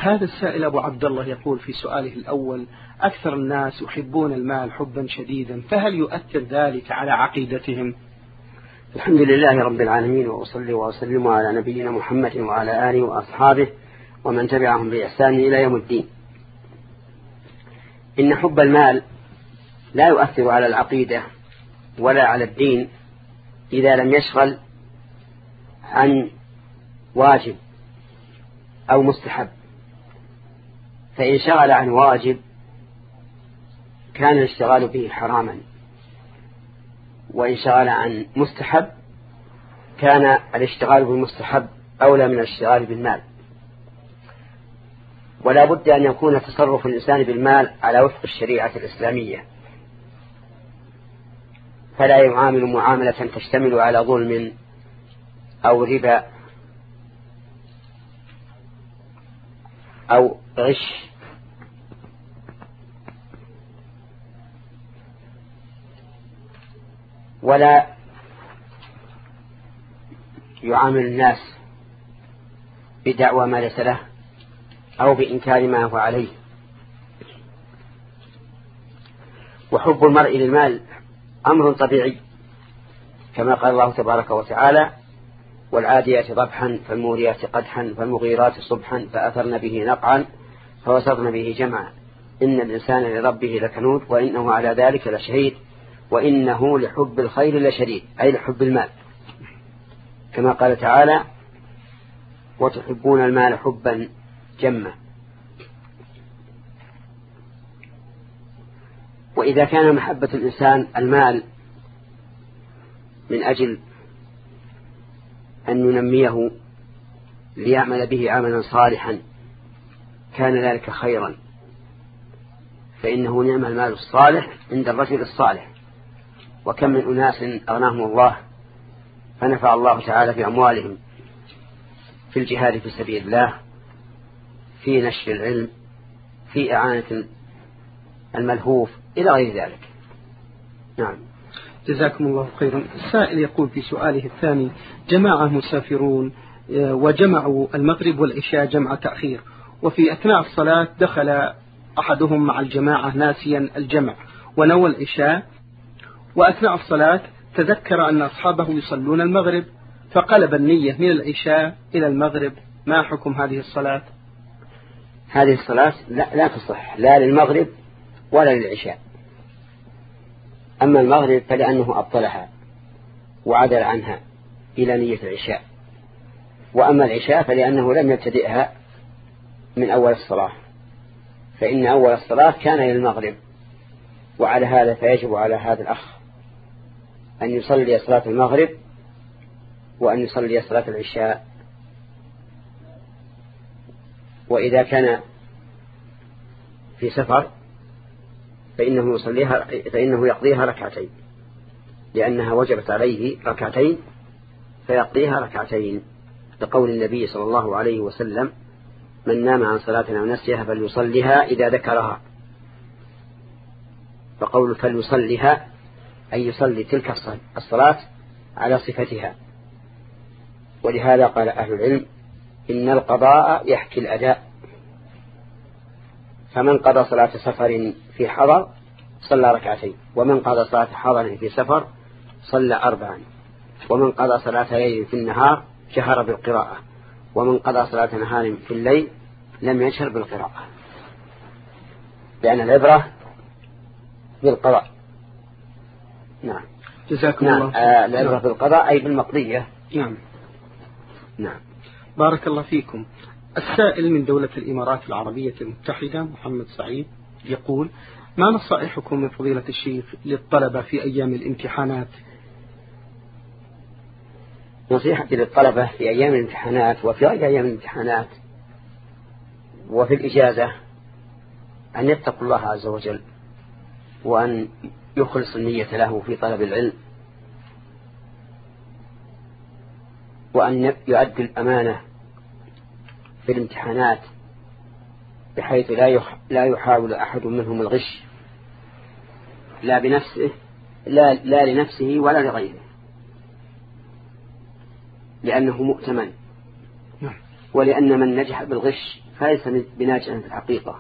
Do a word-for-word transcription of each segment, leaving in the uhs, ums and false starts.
هذا السائل أبو عبد الله يقول في سؤاله الأول: أكثر الناس يحبون المال حبا شديدا، فهل يؤثر ذلك على عقيدتهم؟ الحمد لله رب العالمين، وأصلي وأسلم على نبينا محمد وعلى آله وأصحابه ومن تبعهم بإحسان إلى يوم الدين. إن حب المال لا يؤثر على العقيدة ولا على الدين إذا لم يشغل عن واجب أو مستحب. فإن شغل عن واجب كان الاشتغال به حراما، وإن شغل عن مستحب كان الاشتغال بالمستحب أولى من الاشتغال بالمال. ولا بد أن يكون تصرف الإنسان بالمال على وفق الشريعة الإسلامية، فلا يعامل معاملة تشتمل على ظلم أو ربا أو غش ولا يعامل الناس بدعوى ما ليس له أو بإنكار ما هو عليه. وحب المرء للمال أمر طبيعي، كما قال الله تبارك وتعالى: والعاديات ضبحا فالموريات قدحا فالمغيرات صبحا فأثرن به نقعا فوسطن به جمعا إن الإنسان لربه لكنود وإنه على ذلك لشهيد وإنه لحب الخير لشديد، أي لحب المال، كما قال تعالى: وتحبون المال حبا جما. وإذا كان محبة الإنسان المال من أجل أن ينميه ليعمل به عملا صالحا كان ذلك خيرا، فإنه نعم المال الصالح عند الرجل الصالح. وكم من أناس أغناهم الله فنفع الله تعالى في أموالهم في الجهاد في سبيل الله، في نشر العلم، في إعانة الملهوف، إلى غير ذلك. نعم. جزاكم الله خيرا. السائل يقول في سؤاله الثاني: جماعة مسافرون وجمعوا المغرب والعشاء جمع تأخير، وفي أثناء الصلاة دخل أحدهم مع الجماعة ناسيا الجمع ونوى العشاء، وأثناء الصلاة تذكر أن أصحابه يصلون المغرب فقلب النية من العشاء إلى المغرب، ما حكم هذه الصلاة؟ هذه الصلاة لا, لا تصح لا للمغرب ولا للعشاء. أما المغرب فلأنه أبطلها وعدل عنها إلى نية العشاء، وأما العشاء فلأنه لم يبتدئها من أول الصلاة، فإن أول الصلاة كان للمغرب. وعلى هذا فيجب على هذا الأخ أن يصلي صلاة المغرب وأن يصلي صلاة العشاء. وإذا كان في سفر فإنه يصليها فإنه يقضيها ركعتين، لأنها وجبت عليه ركعتين فيقضيها ركعتين، لقول النبي صلى الله عليه وسلم: من نام عن صلاة أو نسيها فليصليها إذا ذكرها. فقول فليصليها أي يصلي تلك الصلاة على صفتها. ولهذا قال أهل العلم: إن القضاء يحكي الأداء، فمن قضى صلاة سفر في حضر صلى ركعتين، ومن قضى صلاة حضر في سفر صلى أربعا، ومن قضى صلاة ليل في النهار جهر بالقراءة، ومن قضى صلاة نهار في الليل لم يجهر بالقراءة، لأن العبرة بالقضاء. نعم. جزاكم نعم. الله. آه العبرة بالقضاء أي بالمقضية. نعم. نعم. بارك الله فيكم. السائل من دولة الإمارات العربية المتحدة محمد سعيد يقول: ما نصائحكم من فضيلة الشيخ للطلبة في أيام الامتحانات؟ نصيحتي للطلبة في أيام الامتحانات وفي غير أيام الامتحانات وفي الإجازة أن يتقوا الله عز وجل، وأن يخلص النية له في طلب العلم، وأن يؤدي الأمانة في الامتحانات بحيث لا يحاول أحد منهم الغش، لا بنفسه لا, لا لنفسه ولا لغيره، لأنه مؤتمن، ولأن من نجح بالغش فليس بناجح في الحقيقة.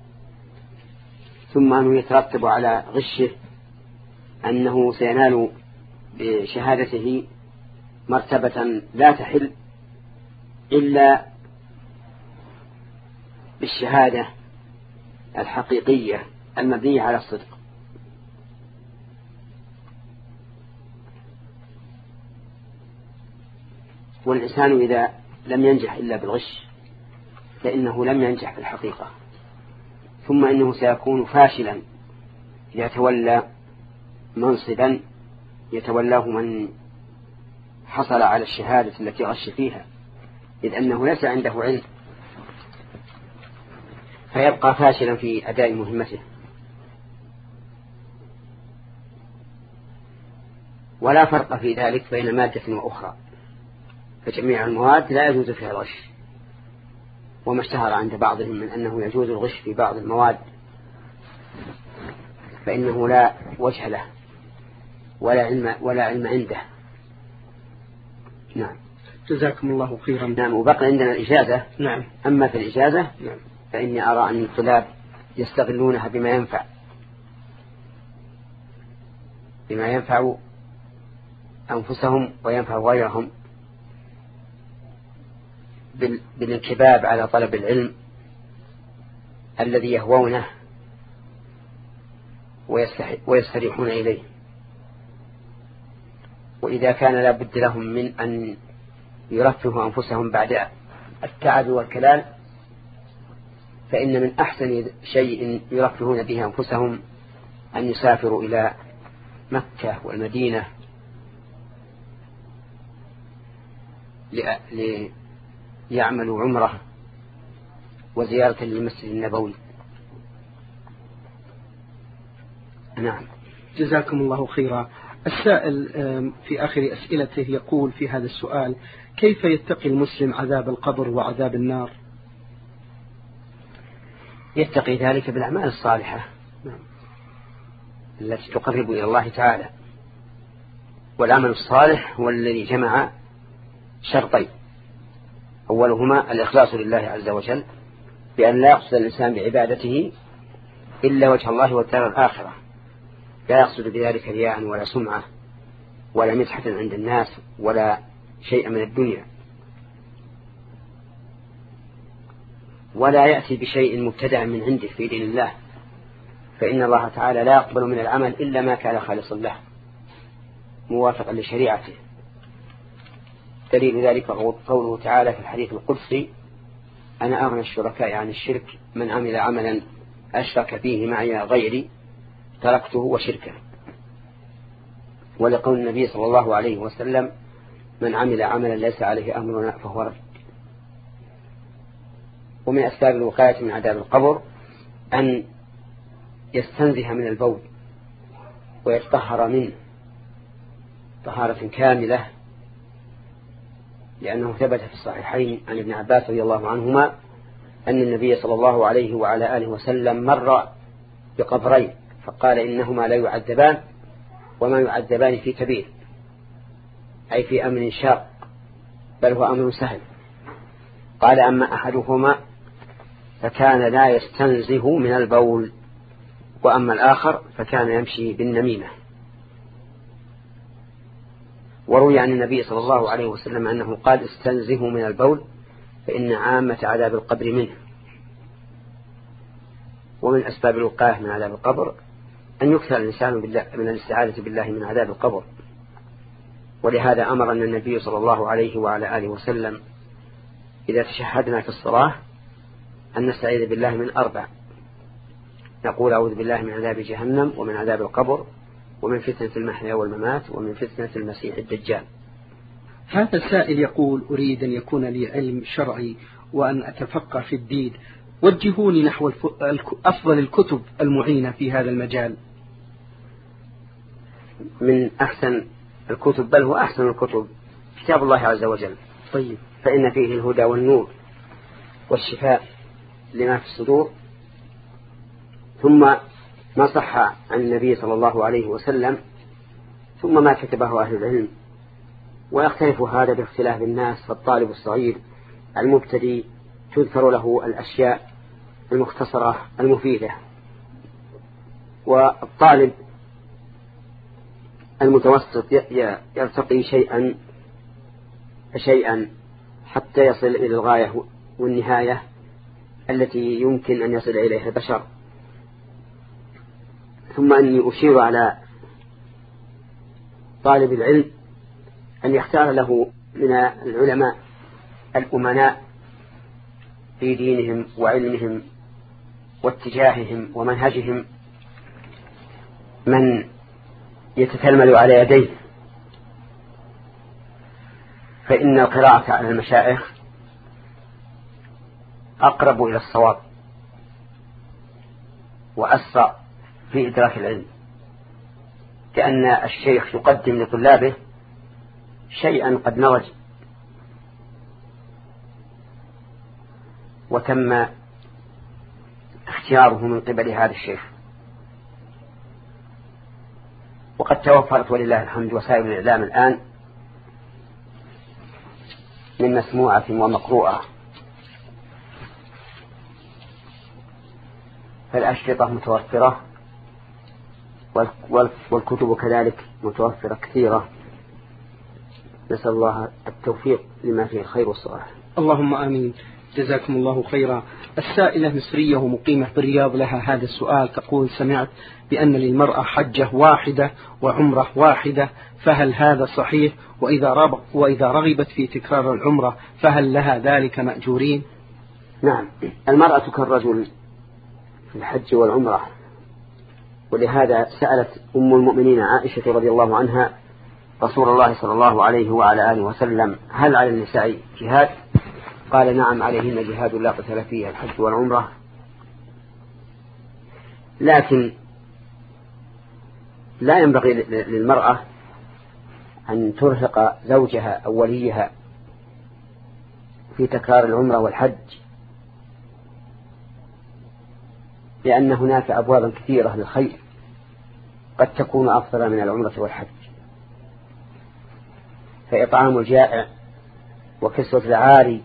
ثم أنه يترتب على غشه أنه سينال بشهادته مرتبة لا تحل إلا بالشهادة الحقيقية المبنية على الصدق. والإنسان إذا لم ينجح إلا بالغش فإنه لم ينجح في الحقيقة. ثم إنه سيكون فاشلا إذا تولى منصبا يتولاه من حصل على الشهادة التي غش فيها، إذ أنه ليس عنده علم، فيبقى فاشلا في أداء مهمته. ولا فرق في ذلك بين مادة وأخرى، فجميع المواد لا يجوز فيها الغش. وما اشتهر عند بعضهم من أنه يجوز الغش في بعض المواد فإنه لا وجه له ولا علم, ولا علم عنده. نعم. جزاكم الله خيرا. نعم. وبقى عندنا الإجازة. نعم. أما في الإجازة نعم. فإني أرى أن الطلاب يستغلونها بما ينفع بما ينفع أنفسهم وينفع غيرهم، بالانكباب على طلب العلم الذي يهوونه ويستريحون إليه. وإذا كان لا بد لهم من أن يرفهوا أنفسهم بعد التعب والكلال فإن من أحسن شيء يرفهون به أنفسهم أن يسافروا إلى مكة والمدينة ليعملوا عمره وزيارة للمسجد النبوي. نعم. جزاكم الله خيرا. السائل في آخر أسئلته يقول في هذا السؤال: كيف يتقي المسلم عذاب القبر وعذاب النار؟ يتقي ذلك بالأعمال الصالحة التي تقرب إلى الله تعالى. والعمل الصالح هو الذي جمع شرطين: أولهما الإخلاص لله عز وجل بأن لا يقصد الإنسان بعبادته إلا وجه الله والدار الآخرة، لا يقصد بذلك رياء ولا سمعة ولا مدحة عند الناس ولا شيء من الدنيا، ولا يأتي بشيء مبتدع من عنده في دين الله، فإن الله تعالى لا يقبل من العمل إلا ما كان خالصا له موافقا لشريعته. دليل ذلك قوله تعالى في الحديث القدسي: أنا أغنى الشركاء عن الشرك، من عمل عملا أشرك فيه معي غيري تركته وشركه. ولقول النبي صلى الله عليه وسلم: من عمل عملا ليس عليه أمرنا فهو رد. ومن أسباب الوقاية من عذاب القبر أن يستنزه من البول ويتطهر منه طهارة كاملة، لأنه ثبت في الصحيحين عن ابن عباس رضي الله عنهما أن النبي صلى الله عليه وعلى آله وسلم مر بقبرين فقال: إنهما لا يعذبان وما يعذبان في كبير، أي في أمر شاق، بل هو أمر سهل. قال: أما أحدهما فكان لا يستنزه من البول، وأما الآخر فكان يمشي بالنميمة. وروي عن النبي صلى الله عليه وسلم أنه قال: استنزهوا من البول فإن عامة عذاب القبر منه. ومن أسباب الوقاية من عذاب القبر أن يكثر الإنسان بالله من الاستعاذة بالله من عذاب القبر. ولهذا أمرنا النبي صلى الله عليه وعلى آله وسلم إذا تشهدنا في الصلاة أن نستعيذ بالله من أربع: نقول: أعوذ بالله من عذاب جهنم ومن عذاب القبر ومن فتنة المحيا والممات ومن فتنة المسيح الدجال. هذا السائل يقول: أريد أن يكون لي علم شرعي وأن أتفقه في الدين، وجهوني نحو أفضل الكتب المعينة في هذا المجال. من أحسن الكتب، بل هو أحسن الكتب، كتاب الله عز وجل. طيب. فإن فيه الهدى والنور والشفاء لما في الصدور. ثم ما صح عن النبي صلى الله عليه وسلم، ثم ما كتبه أهل العلم. ويختلف هذا باختلاف الناس، فالطالب الصغير المبتدي تذكر له الأشياء المختصرة المفيدة. والطالب المتوسط يرتقي شيئا شيئا حتى يصل إلى الغاية والنهاية التي يمكن أن يصل إليها البشر. ثم أني أشير على طالب العلم أن يختار له من العلماء الأمناء في دينهم وعلمهم واتجاههم ومنهجهم من يتتلمذ على يديه، فإن القراءة على المشايخ أقرب إلى الصواب وأسرع في إدراك العلم، كأن الشيخ يقدم لطلابه شيئا قد نضج وتم اختياره من قبل هذا الشيخ. وقد توفرت ولله الحمد وسائل الإعلام الآن من مسموعة ومقروءة، فالأشرطة متوفرة والكتب كذلك متوفرة كثيرة. نسأل الله التوفيق لما فيه الخير والصلاح. اللهم آمين. جزاكم الله خيرا. السائلة مصرية ومقيمة بالرياض لها هذا السؤال، تقول: سمعت بأن للمرأة حجة واحدة وعمرة واحدة، فهل هذا صحيح؟ وإذا, رب وإذا رغبت في تكرار العمرة فهل لها ذلك مأجورين؟ نعم، المرأة كالرجل في الحج والعمرة، ولهذا سألت أم المؤمنين عائشة رضي الله عنها رسول الله صلى الله عليه وعلى آله وسلم: هل على النساء جهاد؟ قال: نعم، عليهن جهاد لا قتال فيه الحج والعمرة، لكن لا ينبغي للمرأة أن ترهق زوجها أو وليها في تكرار العمرة والحج، لأن هناك أبوابا كثيرة للخير قد تكون أفضل من العمرة والحج، فإطعام الجائع وكسوة العاري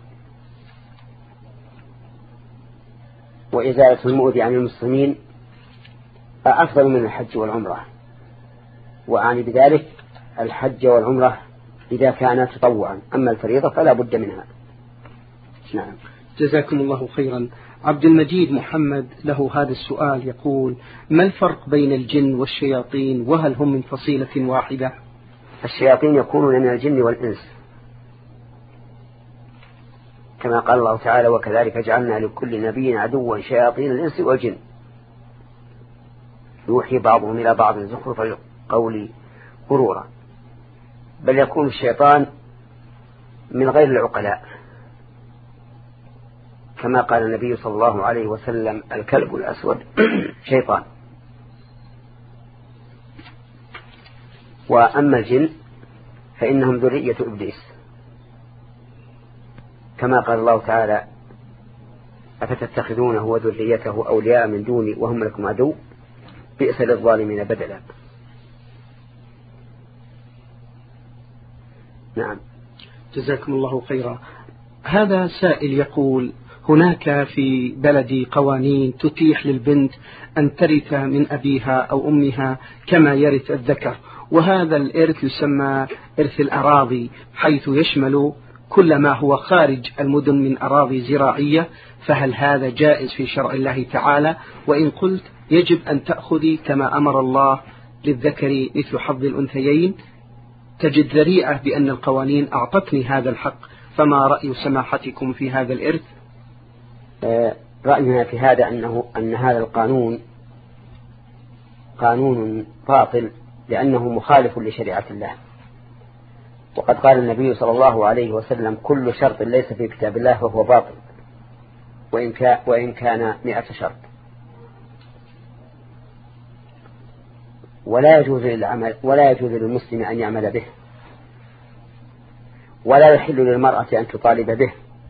وإزالة المؤذي عن المسلمين أفضل من الحج والعمرة، وأعني بذلك الحج والعمرة إذا كان تطوعا، أما الفريضة فلا بد منها. نعم. جزاكم الله خيرا. عبد المجيد محمد له هذا السؤال، يقول: ما الفرق بين الجن والشياطين، وهل هم من فصيلة واحدة؟ الشياطين يكونون من الجن والإنس، كما قال الله تعالى: وكذلك جعلنا لكل نبي عدوا شياطين الإنس والجن يوحي بعضهم إلى بعض زخرف القول غرورا. بل يكون الشيطان من غير العقلاء، كما قال النبي صلى الله عليه وسلم: الكلب الأسود شيطان. وأما الجن فإنهم ذرية إبليس، كما قال الله تعالى: أفتتخذونه وذريته أولياء من دوني وهم لكم عدو بئس للظالمين بدلا. نعم. جزاكم الله خيرا. هذا سائل يقول: هناك في بلدي قوانين تتيح للبنت أن ترث من أبيها أو أمها كما يرث الذكر، وهذا الإرث يسمى إرث الأراضي، حيث يشمل كل ما هو خارج المدن من أراضي زراعية، فهل هذا جائز في شرع الله تعالى؟ وإن قلت يجب أن تأخذي كما أمر الله للذكر مثل حظ الأنثيين، تجد ذريعة بأن القوانين أعطتني هذا الحق، فما رأي سماحتكم في هذا الإرث؟ رأينا في هذا أنه أن هذا القانون قانون باطل، لأنه مخالف لشريعة الله. وقد قال النبي صلى الله عليه وسلم: كل شرط ليس في كتاب الله فهو باطل، وإن كان, وإن كان مئة شرط. ولا يجوز للعمل ولا يجوز للمسلم أن يعمل به، ولا يحل للمرأة أن تطالب به،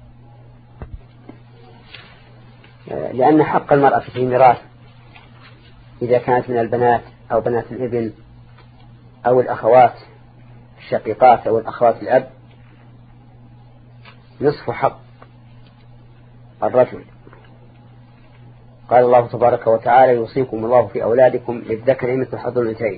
لأن حق المرأة في الميراث إذا كانت من البنات أو بنات الابن أو الأخوات الشقيقات أو الأخوات الأب نصف حق الرجل. قال الله تبارك وتعالى يوصيكم الله في أولادكم للذكر مثل حظ الأنثيين.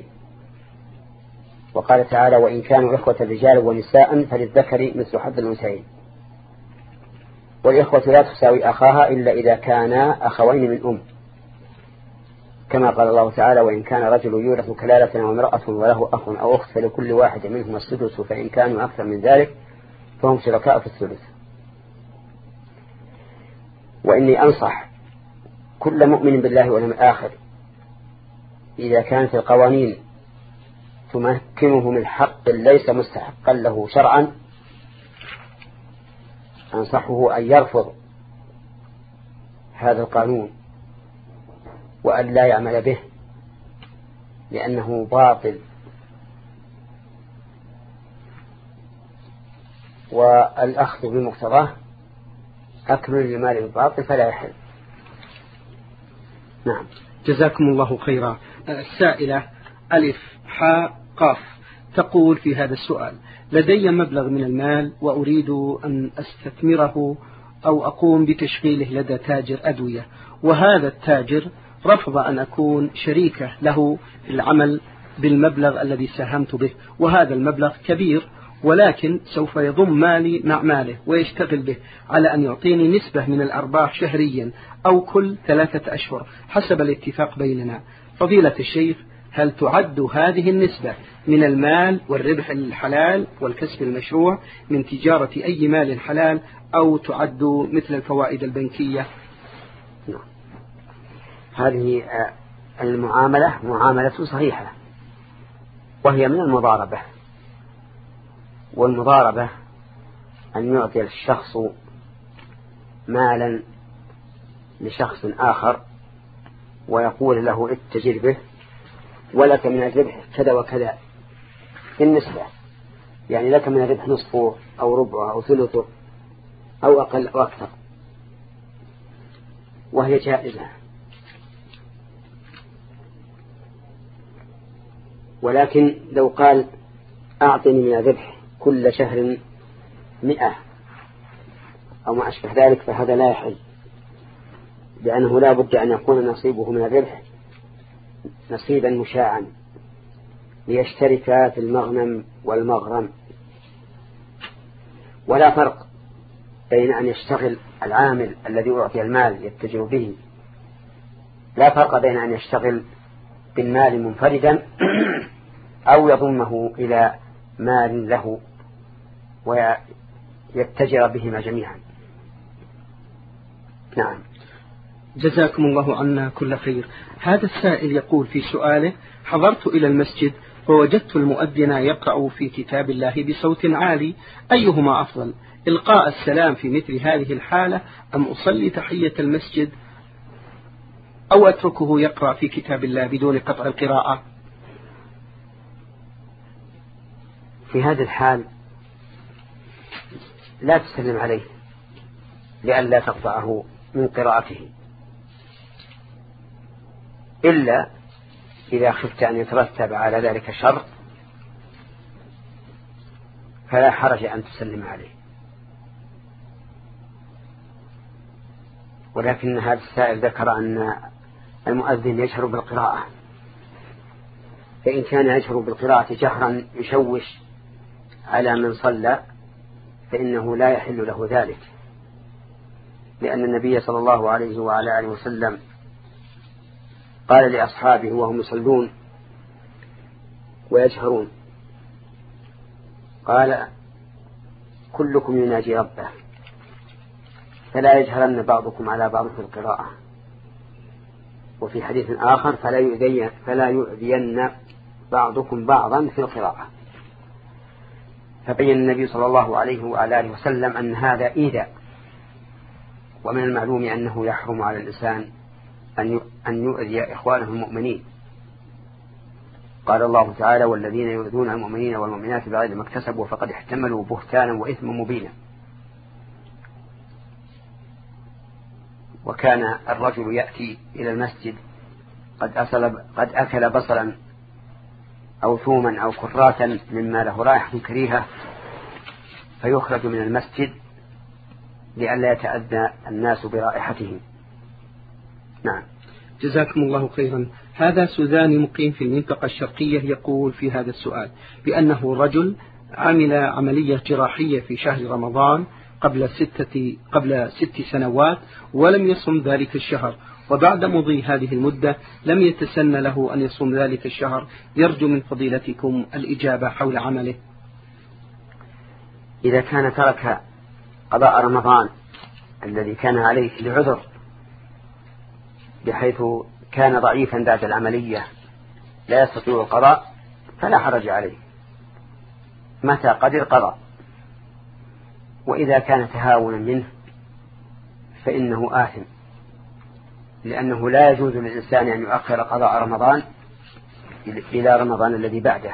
وقال تعالى وإن كانوا إخوة رجال ونساء فللذكر مثل حظ الأنثيين. والإخوة لا تساوي أخاها إلا إذا كانا أخوين من أم، كما قال الله تعالى وإن كان رجل يورث كلالة وامرأة وله أخ أو أخت فلكل واحد منهم السدس فإن كانوا أكثر من ذلك فهم شركاء في الثلث. وإني أنصح كل مؤمن بالله واليوم الآخر إذا كانت القوانين تمكنه من حق ليس مستحقا له شرعا أنصحه أن يرفض هذا القانون وأن لا يعمل به، لأنه باطل، والأخذ بمقتضاه أكل لمال الباطل فلا يحل. نعم. جزاكم الله خيرا. السائلة ألف حاء قاف تقول في هذا السؤال لدي مبلغ من المال وأريد أن أستثمره أو أقوم بتشغيله لدى تاجر أدوية، وهذا التاجر رفض أن أكون شريكة له في العمل بالمبلغ الذي ساهمت به، وهذا المبلغ كبير ولكن سوف يضم مالي مع ماله ويشتغل به على أن يعطيني نسبة من الأرباح شهريا أو كل ثلاثة أشهر حسب الاتفاق بيننا. فضيلة الشيخ هل تعد هذه النسبة من المال والربح الحلال والكسب المشروع من تجارة أي مال حلال أو تعد مثل الفوائد البنكية؟ هذه المعاملة معاملة صحيحة وهي من المضاربة، والمضاربة أن يعطي الشخص مالا لشخص آخر ويقول له اتجر به ولك من الربح كذا وكذا النسبة، يعني لك من الربح نصفه أو ربعه أو ثلثه أو أقل أو أكثر، وهي جائزة. ولكن لو قال أعطني من الربح كل شهر مئة أو ما أشبه ذلك فهذا لا يحل، لأنه لا بد أن يكون نصيبه من الربح نصيبا مشاعا ليشتركا في المغنم والمغرم. ولا فرق بين أن يشتغل العامل الذي أعطي المال يتجر به، لا فرق بين أن يشتغل بالمال منفردا أو يضمه إلى مال له ويتجر بهما جميعا. نعم. جزاكم الله عنا كل خير. هذا السائل يقول في سؤاله حضرت إلى المسجد فوجدت المؤذن يقرأ في كتاب الله بصوت عالي، أيهما أفضل إلقاء السلام في مثل هذه الحالة أم أصلي تحية المسجد أو أتركه يقرأ في كتاب الله بدون قطع القراءة؟ في هذا الحال لا تسلم عليه لئلا تقطعه من قراءته، إلا إذا خفت أن يترتب على ذلك شر فلا حرج أن تسلم عليه. ولكن هذا السائل ذكر أن المؤذن يجهر بالقراءة، فإن كان يجهر بالقراءة جهرا يشوش على من صلى فإنه لا يحل له ذلك، لأن النبي صلى الله عليه وعلى آله وسلم قال لأصحابه وهم يصلون ويجهرون قال كلكم يناجي ربه فلا يجهرن بعضكم على بعض في القراءة. وفي حديث آخر فلا يؤذين, فلا يؤذين بعضكم بعضا في القراءة. فبين النبي صلى الله عليه وعلى آله وسلم أن هذا إيذاء، ومن المعلوم أنه يحرم على الإنسان أن يؤذي إخوانه المؤمنين. قال الله تعالى والذين يؤذون المؤمنين والمؤمنات بغير ما اكتسبوا فقد احتملوا بهتانا وإثما مبينا. وكان الرجل يأتي إلى المسجد قد, أصل قد أكل بصلا أو ثوما أو كراثا مما له رائحة كريهة، فيخرج من المسجد لئلا يتأذى الناس برائحتهم. نعم. جزاكم الله خيرا. هذا سوداني مقيم في المنطقة الشرقية يقول في هذا السؤال بأنه رجل عمل عملية جراحية في شهر رمضان قبل ستة قبل ست سنوات ولم يصم ذلك الشهر، وبعد مضي هذه المدة لم يتسنى له أن يصوم ذلك الشهر. يرجو من فضيلتكم الإجابة حول عمله. إذا كان ترك قضاء رمضان الذي كان عليه لعذر بحيث كان ضعيفا بعد العملية لا يستطيع القضاء فلا حرج عليه، متى قدر قضى. وإذا كان تهاونا منه فإنه آثم، لأنه لا يجوز للإنسان أن يؤخر قضاء رمضان إلى رمضان الذي بعده،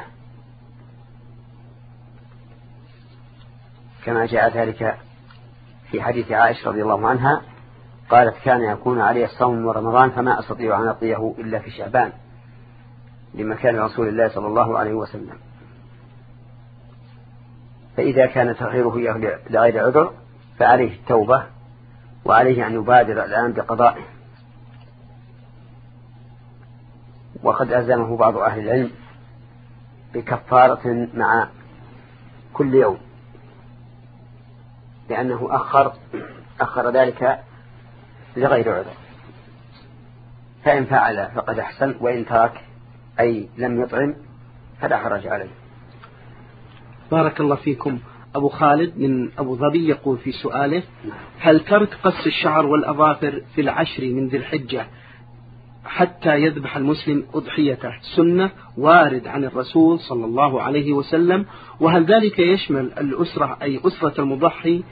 كما جاء ذلك في حديث عائشة رضي الله عنها قالت كان يكون عليه الصوم من رمضان فما أستطيع أن أقضيه إلا في شعبان لمكان رسول الله صلى الله عليه وسلم. فإذا كان تأخيره لغير عذر فعليه التوبة، وعليه أن يبادر الآن بقضائه. وقد ألزمه بعض أهل العلم بكفارة مع كل يوم، لأنه أخر أخر ذلك لغير عذر، فإن فعل فقد أحسن، وإن ترك أي لم يطعم فلا حرج عليه. بارك الله فيكم. أبو خالد من أبو ظبي يقول في سؤاله: هل ترك قص الشعر والأظافر في العشر من ذي الحجة حتى يذبح المسلم أضحيته سنة وارد عن الرسول صلى الله عليه وسلم؟ وهل ذلك يشمل الأسرة أي أسرة المضحي؟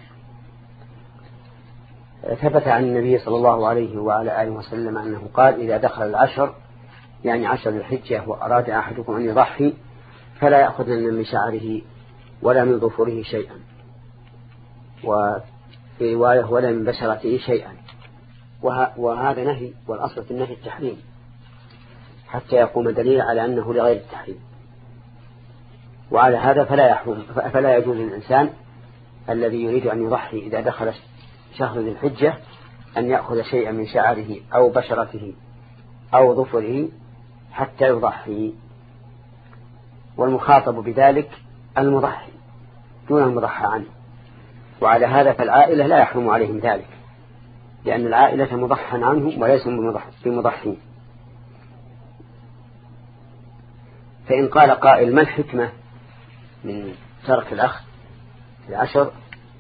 ثبت عن النبي صلى الله عليه وعلى آله وسلم أنه قال: إذا دخل العشر يعني عشر الحجة وأراد أحدكم أن يضحي فلا يأخذن من شعره ولا من ظفره شيئا، وفي رواية ولا من بشرته شيئا. وهذا نهي، والأصل في النهي التحريم حتى يقوم دليل على أنه لغير التحريم. وعلى هذا فلا يحرم فلا يجوز للإنسان الذي يريد أن يضحي إذا دخل شهر ذي الحجة أن يأخذ شيئا من شعره أو بشرته أو ظفره حتى يضحي. والمخاطب بذلك المضحي دون المضحى عنه. وعلى هذا فالعائلة لا يحرم عليهم ذلك، لأن العائلة مضحى عنه وليس بمضحين. فإن قال قائل: ما الحكمة من ترك الأخذ العشر؟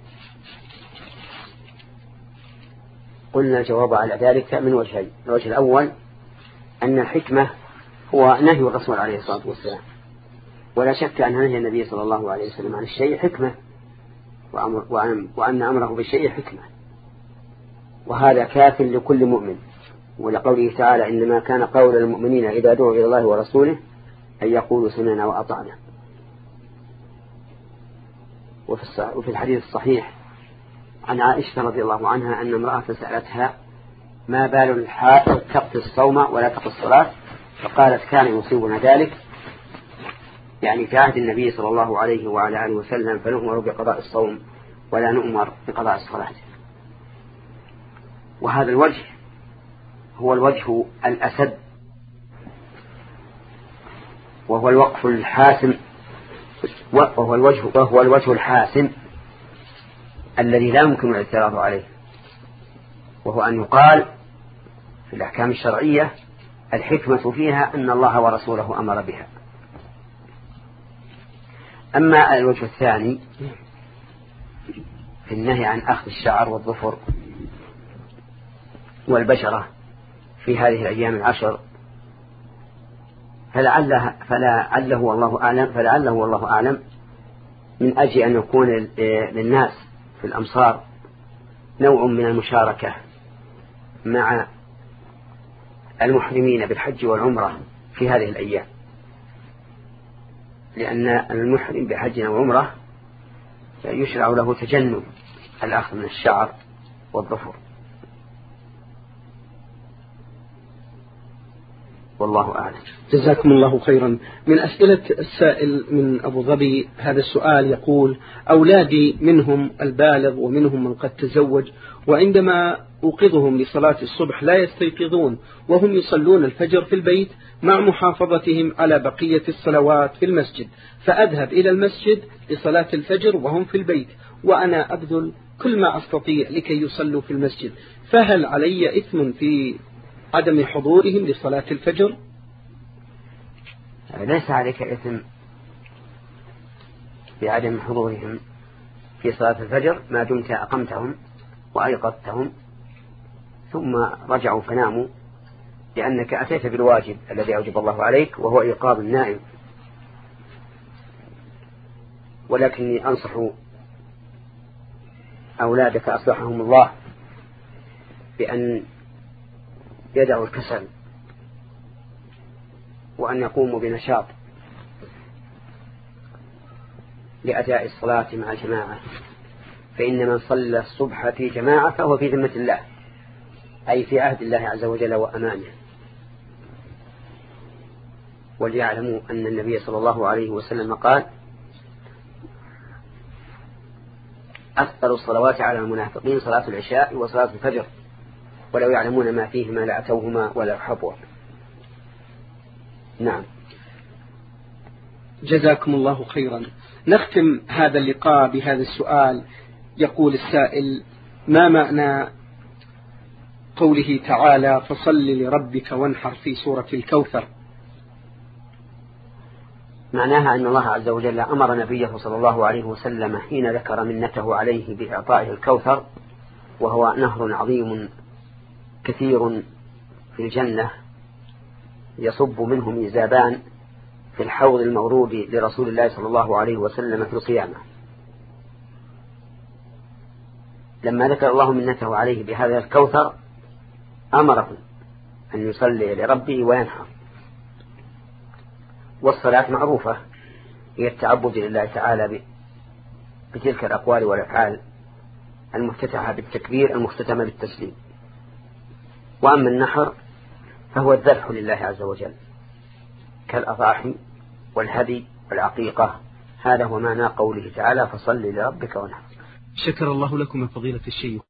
قلنا الجواب على ذلك من وجهين. الوجه الأول أن الحكمة هو نهي الرسول عليه الصلاة والسلام، ولا شك أن نهي النبي صلى الله عليه وسلم عن الشيء حكمة، وأن أمره بالشيء حكمة، وهذا كاف لكل مؤمن. ولقوله تعالى: إنما كان قول المؤمنين إذا دعوا إلى الله ورسوله أن يقولوا سمعنا وأطعنا. وفي الحديث الصحيح عن عائشة رضي الله عنها أن امرأة سألتها: ما بال الحائض تقضي الصوم ولا تقضي الصلاة؟ فقالت: كان يصيبنا ذلك، يعني في عهد النبي صلى الله عليه وعلى آله وسلم، فنؤمر بقضاء الصوم ولا نؤمر بقضاء الصلاة. وهذا الوجه هو الوجه الأسد، وهو الوقف الحاسم، وهو الوجه وهو الوجه الحاسم الذي لا يمكن الاعتراض عليه، وهو أن يقال في الأحكام الشرعية الحكمة فيها أن الله ورسوله أمر بها. أما الوجه الثاني في النهي عن أخذ الشعر والظفر والبشرة في هذه الأيام العشر فلعله فلعله والله أعلم فلعله والله أعلم من أجل أن يكون للناس في الأمصار نوع من المشاركة مع المحرمين بالحج والعمرة في هذه الأيام، لأن المحرم بحج وعمرة يشرع له تجنب الأخذ من الشعر والظفر. والله أعلم. جزاكم الله خيرا. من أسئلة السائل من أبو ظبي هذا السؤال يقول: أولادي منهم البالغ ومنهم من قد تزوج، وعندما أوقظهم لصلاة الصبح لا يستيقظون وهم يصلون الفجر في البيت مع محافظتهم على بقية الصلوات في المسجد، فأذهب إلى المسجد لصلاة الفجر وهم في البيت وأنا أبذل كل ما أستطيع لكي يصلوا في المسجد، فهل علي إثم في عدم حضورهم لصلاة الفجر؟ ليس عليك إثم بعدم حضورهم في صلاة الفجر ما دمت أقمتهم وأيقظتهم ثم رجعوا فناموا، لأنك أتيت بالواجب الذي أوجب الله عليك وهو إيقاظ النائم. ولكني أنصح أولادك أصلحهم الله بأن يدعوا الكسل وأن يقوموا بنشاط لأداء الصلاة مع الجماعة، فإن من صلى الصبح في جماعة فهو في ذمة الله، أي في عهد الله عز وجل وأمانه. وليعلموا أن النبي صلى الله عليه وسلم قال: أثقل الصلوات على المنافقين صلاة العشاء وصلاة الفجر، ولو يعلمون ما فيهما لأتوهما ولا حبوا. نعم. جزاكم الله خيرا. نختم هذا اللقاء بهذا السؤال. يقول السائل: ما معنى قوله تعالى: فصل لربك وانحر في سورة الكوثر؟ معناها أن الله عز وجل أمر نبيه صلى الله عليه وسلم حين ذكر منته عليه بإعطائه الكوثر، وهو نهر عظيم كثير في الجنة يصب منه ميزابان في الحوض المورود لرسول الله صلى الله عليه وسلم في القيامة. لما ذكر الله منته عليه بهذا الكوثر أمره أن يصلي لربه وينحر. والصلاة معروفة هي التعبد لله تعالى بتلك الأقوال والأفعال المفتتحة بالتكبير المختتمة بالتسليم. وأما النحر فهو الذبح لله عز وجل كالأضاحي والهدي والعقيقة. هذا هو معنى قوله تعالى: فصل لربك وانحر. شكر الله لكم يا فضيلة الشيخ.